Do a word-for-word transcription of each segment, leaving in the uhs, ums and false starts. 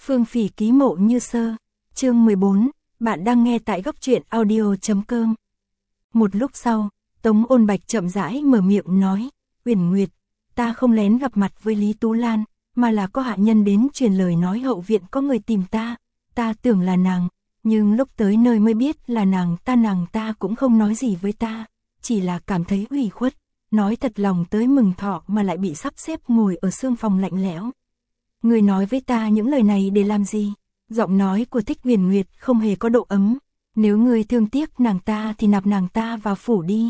Phương Phỉ ký Mộ Như Sơ, chương mười bốn, bạn đang nghe tại góc truyện audio.com. Một lúc sau, Tống Ôn Bạch chậm rãi mở miệng nói, Uyển Nguyệt, ta không lén gặp mặt với Lý Tú Lan, mà là có hạ nhân đến truyền lời nói hậu viện có người tìm ta, ta tưởng là nàng, nhưng lúc tới nơi mới biết là nàng ta nàng ta cũng không nói gì với ta, chỉ là cảm thấy ủy khuất, nói thật lòng tới mừng thọ mà lại bị sắp xếp ngồi ở sương phòng lạnh lẽo. Người nói với ta những lời này để làm gì? Giọng nói của Thích Uyển Nguyệt không hề có độ ấm. Nếu ngươi thương tiếc nàng ta thì nạp nàng ta vào phủ đi.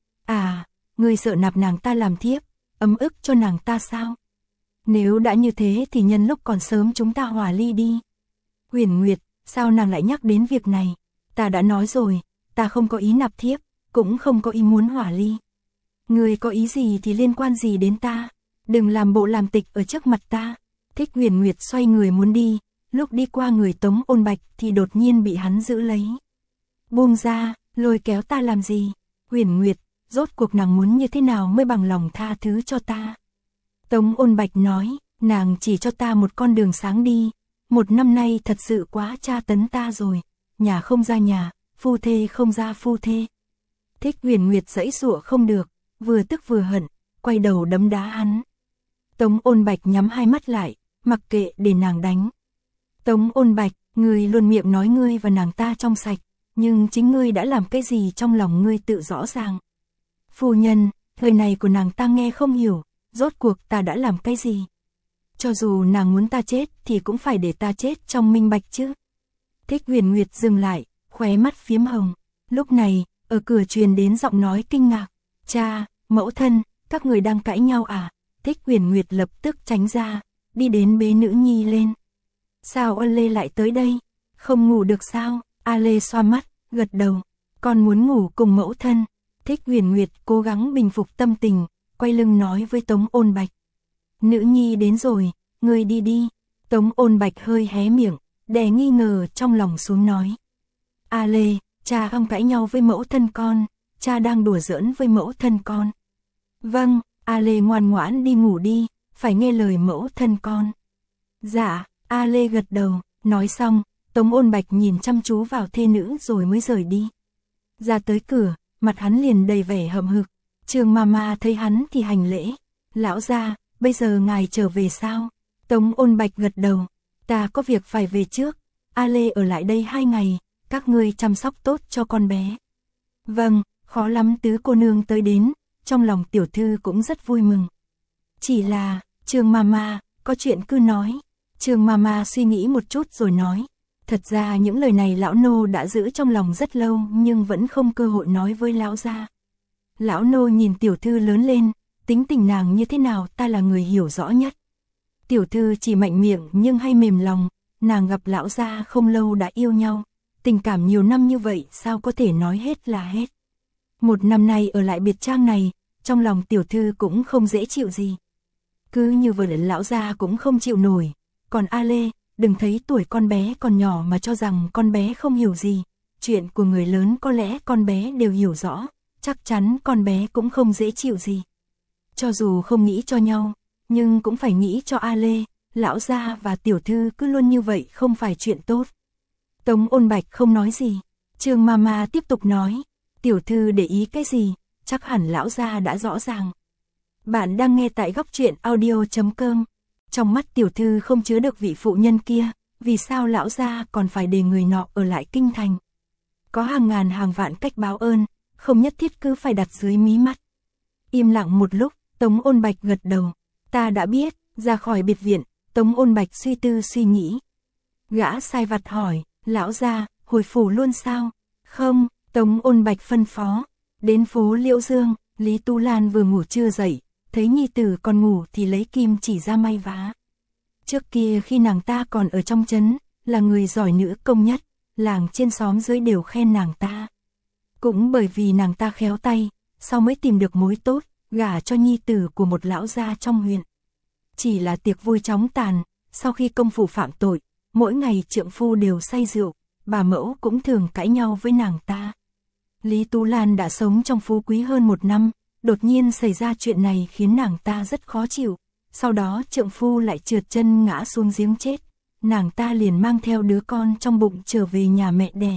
À, ngươi sợ nạp nàng ta làm thiếp, ấm ức cho nàng ta sao? Nếu đã như thế thì nhân lúc còn sớm chúng ta hòa ly đi. Uyển Nguyệt, sao nàng lại nhắc đến việc này? Ta đã nói rồi, ta không có ý nạp thiếp, cũng không có ý muốn hòa ly. Ngươi có ý gì thì liên quan gì đến ta? Đừng làm bộ làm tịch ở trước mặt ta. Thích Uyển Nguyệt xoay người muốn đi, lúc đi qua người Tống Ôn Bạch thì đột nhiên bị hắn giữ lấy. Buông ra, lôi kéo ta làm gì? Uyển Nguyệt, rốt cuộc nàng muốn như thế nào mới bằng lòng tha thứ cho ta? Tống Ôn Bạch nói, nàng chỉ cho ta một con đường sáng đi, một năm nay thật sự quá tra tấn ta rồi, nhà không ra nhà, phu thê không ra phu thê. Thích Uyển Nguyệt giãy giụa không được, vừa tức vừa hận, quay đầu đấm đá hắn. Tống Ôn Bạch nhắm hai mắt lại, mặc kệ để nàng đánh. Tống Ôn Bạch, ngươi luôn miệng nói ngươi và nàng ta trong sạch, nhưng chính ngươi đã làm cái gì trong lòng ngươi tự rõ ràng. Phu nhân, lời này của nàng ta nghe không hiểu, rốt cuộc ta đã làm cái gì? Cho dù nàng muốn ta chết thì cũng phải để ta chết trong minh bạch chứ. Thích Uyển Nguyệt dừng lại, khóe mắt phiếm hồng. Lúc này, ở cửa truyền đến giọng nói kinh ngạc. Cha, mẫu thân, các người đang cãi nhau à? Thích Uyển Nguyệt lập tức tránh ra, đi đến bế nữ nhi lên. Sao A Lê lại tới đây? Không ngủ được sao? A Lê xoa mắt, gật đầu. Con muốn ngủ cùng mẫu thân. Thích Uyển Nguyệt cố gắng bình phục tâm tình, quay lưng nói với Tống Ôn Bạch. Nữ nhi đến rồi, ngươi đi đi. Tống Ôn Bạch hơi hé miệng, đè nghi ngờ trong lòng xuống nói. A Lê, cha không cãi nhau với mẫu thân con, cha đang đùa giỡn với mẫu thân con. Vâng, A Lê ngoan ngoãn đi ngủ đi, phải nghe lời mẫu thân con. Dạ, A Lê gật đầu, nói xong, Tống Ôn Bạch nhìn chăm chú vào thê nữ rồi mới rời đi. Ra tới cửa, mặt hắn liền đầy vẻ hậm hực. Trương Mama thấy hắn thì hành lễ. Lão gia, bây giờ ngài trở về sao? Tống Ôn Bạch gật đầu. Ta có việc phải về trước. A Lê ở lại đây hai ngày, các ngươi chăm sóc tốt cho con bé. Vâng, khó lắm tứ cô nương tới đến, trong lòng tiểu thư cũng rất vui mừng. Chỉ là, Trương Mama, có chuyện cứ nói. Trương Mama suy nghĩ một chút rồi nói. Thật ra những lời này lão nô đã giữ trong lòng rất lâu nhưng vẫn không cơ hội nói với lão gia. Lão nô nhìn tiểu thư lớn lên, tính tình nàng như thế nào ta là người hiểu rõ nhất. Tiểu thư chỉ mạnh miệng nhưng hay mềm lòng, nàng gặp lão gia không lâu đã yêu nhau, tình cảm nhiều năm như vậy sao có thể nói hết là hết. Một năm nay ở lại biệt trang này, trong lòng tiểu thư cũng không dễ chịu gì. Cứ như vừa lão gia cũng không chịu nổi, còn A Lê, đừng thấy tuổi con bé còn nhỏ mà cho rằng con bé không hiểu gì, chuyện của người lớn có lẽ con bé đều hiểu rõ, chắc chắn con bé cũng không dễ chịu gì. Cho dù không nghĩ cho nhau, nhưng cũng phải nghĩ cho A Lê, lão gia và tiểu thư cứ luôn như vậy không phải chuyện tốt. Tống Ôn Bạch không nói gì, Trương Mama tiếp tục nói, tiểu thư để ý cái gì, chắc hẳn lão gia đã rõ ràng. Bạn đang nghe tại góc truyện audio.com. Trong mắt tiểu thư không chứa được vị phụ nhân kia, vì sao lão gia còn phải để người nọ ở lại kinh thành? Có hàng ngàn hàng vạn cách báo ơn, không nhất thiết cứ phải đặt dưới mí mắt. Im lặng một lúc, Tống Ôn Bạch gật đầu. Ta đã biết, ra khỏi biệt viện, Tống Ôn Bạch suy tư suy nghĩ. Gã sai vặt hỏi, lão gia, hồi phủ luôn sao? Không, Tống Ôn Bạch phân phó. Đến phố Liễu Dương, Lý Tu Lan vừa ngủ chưa dậy, thấy nhi tử còn ngủ thì lấy kim chỉ ra may vá. Trước kia khi nàng ta còn ở trong trấn, là người giỏi nữ công nhất, làng trên xóm dưới đều khen nàng ta. Cũng bởi vì nàng ta khéo tay, sau mới tìm được mối tốt, gả cho nhi tử của một lão gia trong huyện. Chỉ là tiệc vui chóng tàn, sau khi công phủ phạm tội, mỗi ngày trượng phu đều say rượu, bà mẫu cũng thường cãi nhau với nàng ta. Lý Tú Lan đã sống trong phú quý hơn một năm, đột nhiên xảy ra chuyện này khiến nàng ta rất khó chịu, sau đó trượng phu lại trượt chân ngã xuống giếng chết, nàng ta liền mang theo đứa con trong bụng trở về nhà mẹ đẻ.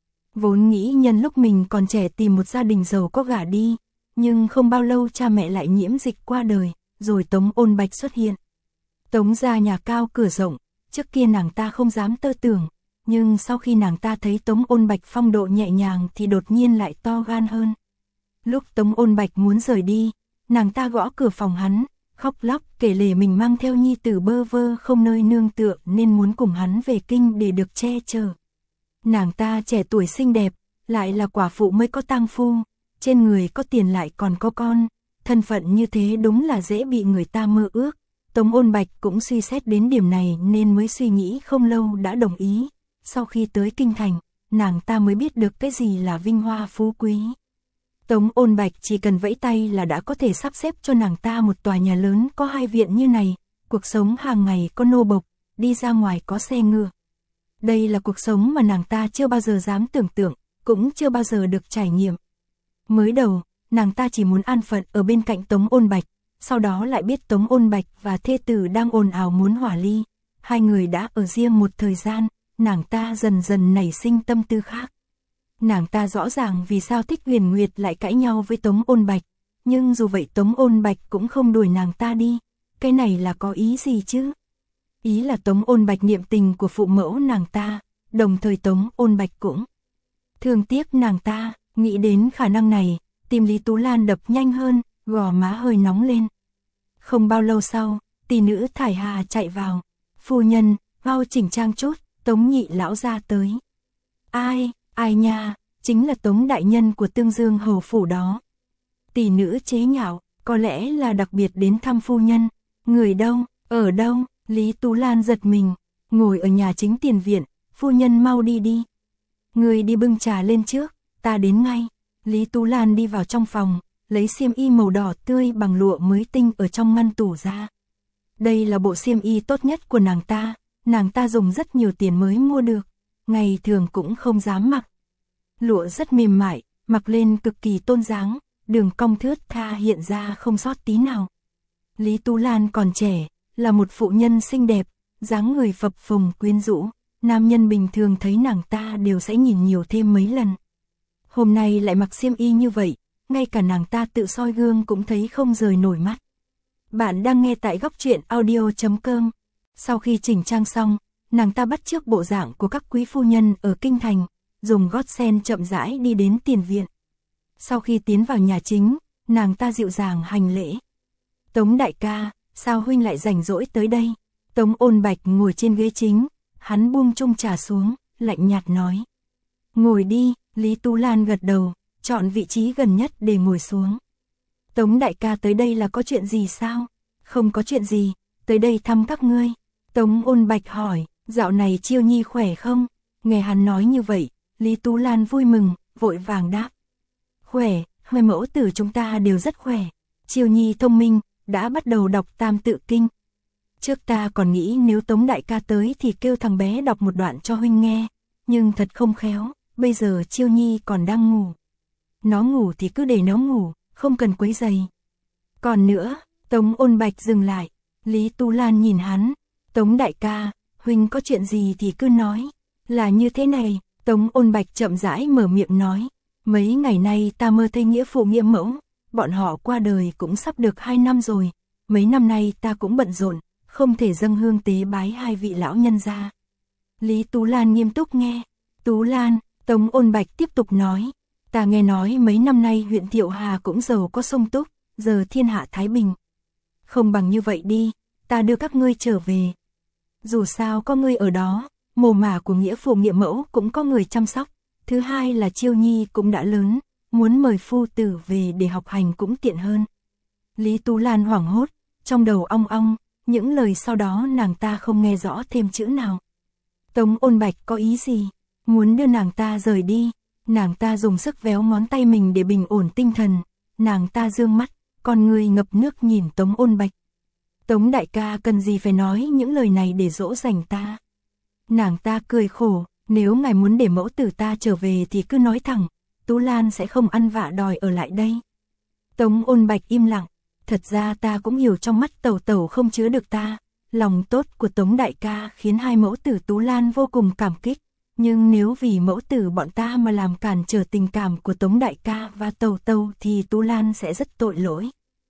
Vốn nghĩ nhân lúc mình còn trẻ tìm một gia đình giàu có gả đi, nhưng không bao lâu cha mẹ lại nhiễm dịch qua đời, rồi Tống Ôn Bạch xuất hiện. Tống gia nhà cao cửa rộng, trước kia nàng ta không dám tơ tưởng, nhưng sau khi nàng ta thấy Tống Ôn Bạch phong độ nhẹ nhàng thì đột nhiên lại to gan hơn. Lúc Tống Ôn Bạch muốn rời đi, nàng ta gõ cửa phòng hắn, khóc lóc kể lể mình mang theo nhi tử bơ vơ không nơi nương tựa nên muốn cùng hắn về kinh để được che chở. Nàng ta trẻ tuổi xinh đẹp, lại là quả phụ mới có tang phu, trên người có tiền lại còn có con, thân phận như thế đúng là dễ bị người ta mơ ước. Tống Ôn Bạch cũng suy xét đến điểm này nên mới suy nghĩ không lâu đã đồng ý. Sau khi tới kinh thành, nàng ta mới biết được cái gì là vinh hoa phú quý. Tống Ôn Bạch chỉ cần vẫy tay là đã có thể sắp xếp cho nàng ta một tòa nhà lớn có hai viện như này, cuộc sống hàng ngày có nô bộc, đi ra ngoài có xe ngựa. Đây là cuộc sống mà nàng ta chưa bao giờ dám tưởng tượng, cũng chưa bao giờ được trải nghiệm. Mới đầu, nàng ta chỉ muốn an phận ở bên cạnh Tống Ôn Bạch, sau đó lại biết Tống Ôn Bạch và thê tử đang ồn ào muốn hỏa ly. Hai người đã ở riêng một thời gian, nàng ta dần dần nảy sinh tâm tư khác. Nàng ta rõ ràng vì sao Thích Huyền Nguyệt lại cãi nhau với Tống Ôn Bạch, nhưng dù vậy Tống Ôn Bạch cũng không đuổi nàng ta đi. Cái này là có ý gì chứ? Ý là Tống Ôn Bạch niệm tình của phụ mẫu nàng ta, đồng thời Tống Ôn Bạch cũng thương tiếc nàng ta. Nghĩ đến khả năng này, tim Lý Tú Lan đập nhanh hơn, gò má hơi nóng lên. Không bao lâu sau, tỷ nữ Thải Hà chạy vào. Phu nhân, mau chỉnh trang chút, Tống nhị lão ra tới. Ai, ai nha, chính là Tống đại nhân của Tương Dương hầu phủ đó. Tỷ nữ chế nhạo, có lẽ là đặc biệt đến thăm phu nhân. Người đâu, ở đâu? Lý Tú Lan giật mình, ngồi ở nhà chính tiền viện, phu nhân mau đi đi. Người đi bưng trà lên trước, ta đến ngay. Lý Tú Lan đi vào trong phòng, lấy xiêm y màu đỏ tươi bằng lụa mới tinh ở trong ngăn tủ ra. Đây là bộ xiêm y tốt nhất của nàng ta, nàng ta dùng rất nhiều tiền mới mua được, ngày thường cũng không dám mặc. Lụa rất mềm mại, mặc lên cực kỳ tôn dáng, đường cong thướt tha hiện ra không sót tí nào. Lý Tú Lan còn trẻ, là một phụ nhân xinh đẹp, dáng người phập phồng quyến rũ, nam nhân bình thường thấy nàng ta đều sẽ nhìn nhiều thêm mấy lần. Hôm nay lại mặc xiêm y như vậy, ngay cả nàng ta tự soi gương cũng thấy không rời nổi mắt. Bạn đang nghe tại góc truyện audio chấm com. Sau khi chỉnh trang xong, nàng ta bắt chước bộ dạng của các quý phu nhân ở kinh thành, dùng gót sen chậm rãi đi đến tiền viện. Sau khi tiến vào nhà chính, nàng ta dịu dàng hành lễ. Tống đại ca, sao huynh lại rảnh rỗi tới đây? Tống Ôn Bạch ngồi trên ghế chính, hắn buông chung trà xuống, lạnh nhạt nói. Ngồi đi. Lý Tú Lan gật đầu, chọn vị trí gần nhất để ngồi xuống. Tống đại ca tới đây là có chuyện gì sao? Không có chuyện gì, tới đây thăm các ngươi. Tống Ôn Bạch hỏi, dạo này Chiêu Nhi khỏe không? Nghe hắn nói như vậy, Lý Tú Lan vui mừng, vội vàng đáp. Khỏe, hai mẫu tử chúng ta đều rất khỏe. Chiêu Nhi thông minh, đã bắt đầu đọc Tam Tự Kinh. Trước ta còn nghĩ nếu Tống đại ca tới thì kêu thằng bé đọc một đoạn cho huynh nghe, nhưng thật không khéo. Bây giờ Chiêu Nhi còn đang ngủ. Nó ngủ thì cứ để nó ngủ, không cần quấy rầy. Còn nữa, Tống Ôn Bạch dừng lại. Lý Tú Lan nhìn hắn. Tống đại ca, huynh có chuyện gì thì cứ nói. Là như thế này, Tống Ôn Bạch chậm rãi mở miệng nói. Mấy ngày nay ta mơ thấy nghĩa phụ nghĩa mẫu. Bọn họ qua đời cũng sắp được hai năm rồi. Mấy năm nay ta cũng bận rộn, không thể dâng hương tế bái hai vị lão nhân ra. Lý Tú Lan nghiêm túc nghe. Tú Lan, Tống Ôn Bạch tiếp tục nói, ta nghe nói mấy năm nay huyện Thiệu Hà cũng giàu có sung túc, giờ thiên hạ thái bình. Không bằng như vậy đi, ta đưa các ngươi trở về. Dù sao có ngươi ở đó, mồ mả của nghĩa phụ nghĩa mẫu cũng có người chăm sóc. Thứ hai là Chiêu Nhi cũng đã lớn, muốn mời phu tử về để học hành cũng tiện hơn. Lý Tú Lan hoảng hốt, trong đầu ong ong, những lời sau đó nàng ta không nghe rõ thêm chữ nào. Tống Ôn Bạch có ý gì? Muốn đưa nàng ta rời đi, nàng ta dùng sức véo ngón tay mình để bình ổn tinh thần, nàng ta dương mắt, con người ngập nước nhìn Tống Ôn Bạch. Tống đại ca cần gì phải nói những lời này để dỗ dành ta. Nàng ta cười khổ, nếu ngài muốn để mẫu tử ta trở về thì cứ nói thẳng, Tú Lan sẽ không ăn vạ đòi ở lại đây. Tống Ôn Bạch im lặng, thật ra ta cũng hiểu trong mắt tẩu tẩu không chứa được ta, lòng tốt của Tống đại ca khiến hai mẫu tử Tú Lan vô cùng cảm kích. Nhưng nếu vì mẫu tử bọn ta mà làm cản trở tình cảm của Tống đại ca và Tàu Tàu thì Tú Lan sẽ rất tội lỗi.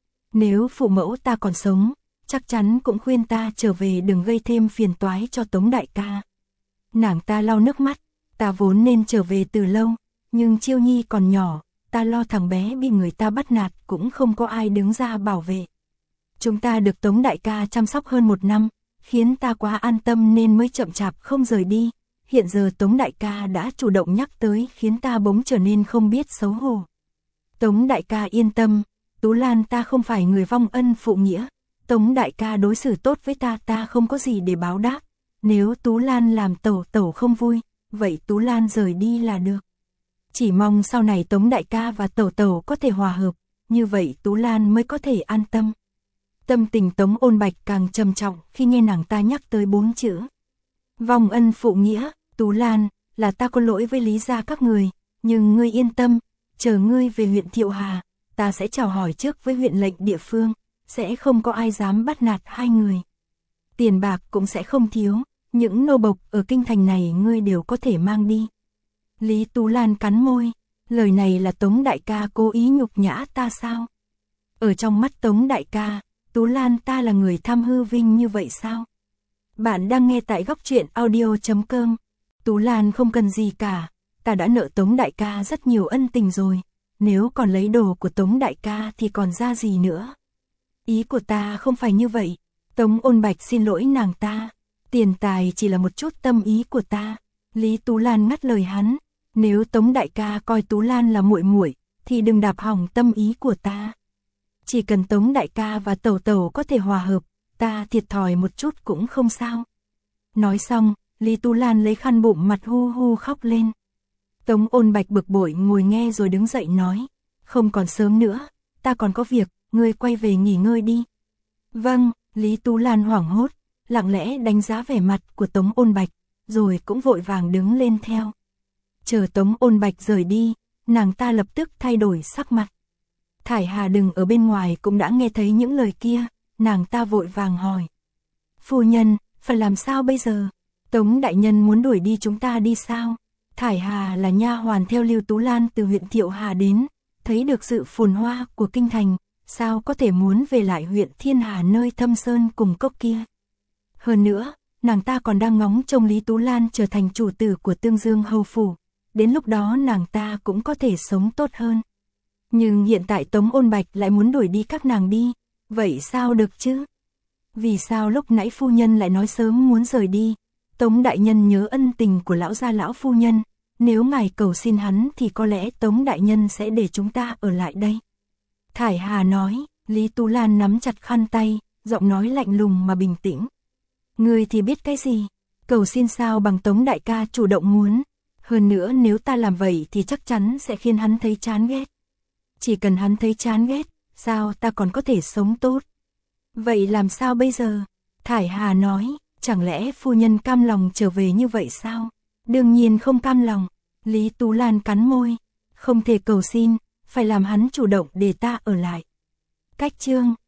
Nếu phụ mẫu ta còn sống, chắc chắn cũng khuyên ta trở về đừng gây thêm phiền toái cho Tống đại ca. Nàng ta lau nước mắt, ta vốn nên trở về từ lâu, nhưng Chiêu Nhi còn nhỏ, ta lo thằng bé bị người ta bắt nạt cũng không có ai đứng ra bảo vệ. Chúng ta được Tống đại ca chăm sóc hơn một năm, khiến ta quá an tâm nên mới chậm chạp không rời đi. Hiện giờ Tống đại ca đã chủ động nhắc tới khiến ta bỗng trở nên không biết xấu hổ. Tống đại ca yên tâm, Tú Lan ta không phải người vong ân phụ nghĩa. Tống đại ca đối xử tốt với ta, ta không có gì để báo đáp. Nếu Tú Lan làm Tẩu Tẩu không vui, vậy Tú Lan rời đi là được. Chỉ mong sau này Tống đại ca và Tẩu Tẩu có thể hòa hợp, như vậy Tú Lan mới có thể an tâm. Tâm tình Tống Ôn Bạch càng trầm trọng khi nghe nàng ta nhắc tới bốn chữ vong ân phụ nghĩa. Tú Lan, là ta có lỗi với Lý gia các người, nhưng ngươi yên tâm, chờ ngươi về huyện Thiệu Hà, ta sẽ chào hỏi trước với huyện lệnh địa phương, sẽ không có ai dám bắt nạt hai người. Tiền bạc cũng sẽ không thiếu, những nô bộc ở kinh thành này ngươi đều có thể mang đi. Lý Tú Lan cắn môi, lời này là Tống đại ca cố ý nhục nhã ta sao? Ở trong mắt Tống đại ca, Tú Lan ta là người tham hư vinh như vậy sao? Bạn đang nghe tại góc truyện audio chấm com. Tú Lan không cần gì cả, ta đã nợ Tống đại ca rất nhiều ân tình rồi, nếu còn lấy đồ của Tống đại ca thì còn ra gì nữa. Ý của ta không phải như vậy. Tống Ôn Bạch xin lỗi nàng ta, tiền tài chỉ là một chút tâm ý của ta. Lý Tú Lan ngắt lời hắn, nếu Tống đại ca coi Tú Lan là muội muội thì đừng đạp hỏng tâm ý của ta. Chỉ cần Tống đại ca và Tẩu Tẩu có thể hòa hợp, ta thiệt thòi một chút cũng không sao. Nói xong, Lý Tú Lan lấy khăn bụng mặt hu hu khóc lên. Tống Ôn Bạch bực bội ngồi nghe rồi đứng dậy nói, không còn sớm nữa, ta còn có việc, ngươi quay về nghỉ ngơi đi. Vâng, Lý Tú Lan hoảng hốt, lặng lẽ đánh giá vẻ mặt của Tống Ôn Bạch, rồi cũng vội vàng đứng lên theo. Chờ Tống Ôn Bạch rời đi, nàng ta lập tức thay đổi sắc mặt. Thải Hà đừng ở bên ngoài cũng đã nghe thấy những lời kia, nàng ta vội vàng hỏi. Phu nhân, phải làm sao bây giờ? Tống đại nhân muốn đuổi đi chúng ta đi sao? Thải Hà là nha hoàn theo Lưu Tú Lan từ huyện Thiệu Hà đến, thấy được sự phồn hoa của kinh thành, sao có thể muốn về lại huyện Thiên Hà nơi thâm sơn cùng cốc kia. Hơn nữa, nàng ta còn đang ngóng trông Lý Tú Lan trở thành chủ tử của Tương Dương hầu phủ, đến lúc đó nàng ta cũng có thể sống tốt hơn. Nhưng hiện tại Tống Ôn Bạch lại muốn đuổi đi các nàng đi, vậy sao được chứ? Vì sao lúc nãy phu nhân lại nói sớm muốn rời đi? Tống đại nhân nhớ ân tình của lão gia lão phu nhân, nếu ngài cầu xin hắn thì có lẽ Tống đại nhân sẽ để chúng ta ở lại đây. Thải Hà nói, Lý Tú Lan nắm chặt khăn tay, giọng nói lạnh lùng mà bình tĩnh. Ngươi thì biết cái gì? Cầu xin sao bằng Tống đại ca chủ động muốn. Hơn nữa nếu ta làm vậy thì chắc chắn sẽ khiến hắn thấy chán ghét. Chỉ cần hắn thấy chán ghét, sao ta còn có thể sống tốt? Vậy làm sao bây giờ? Thải Hà nói, chẳng lẽ phu nhân cam lòng trở về như vậy sao? Đương nhiên không cam lòng. Lý Tú Lan cắn môi, không thể cầu xin, phải làm hắn chủ động để ta ở lại. Cách chương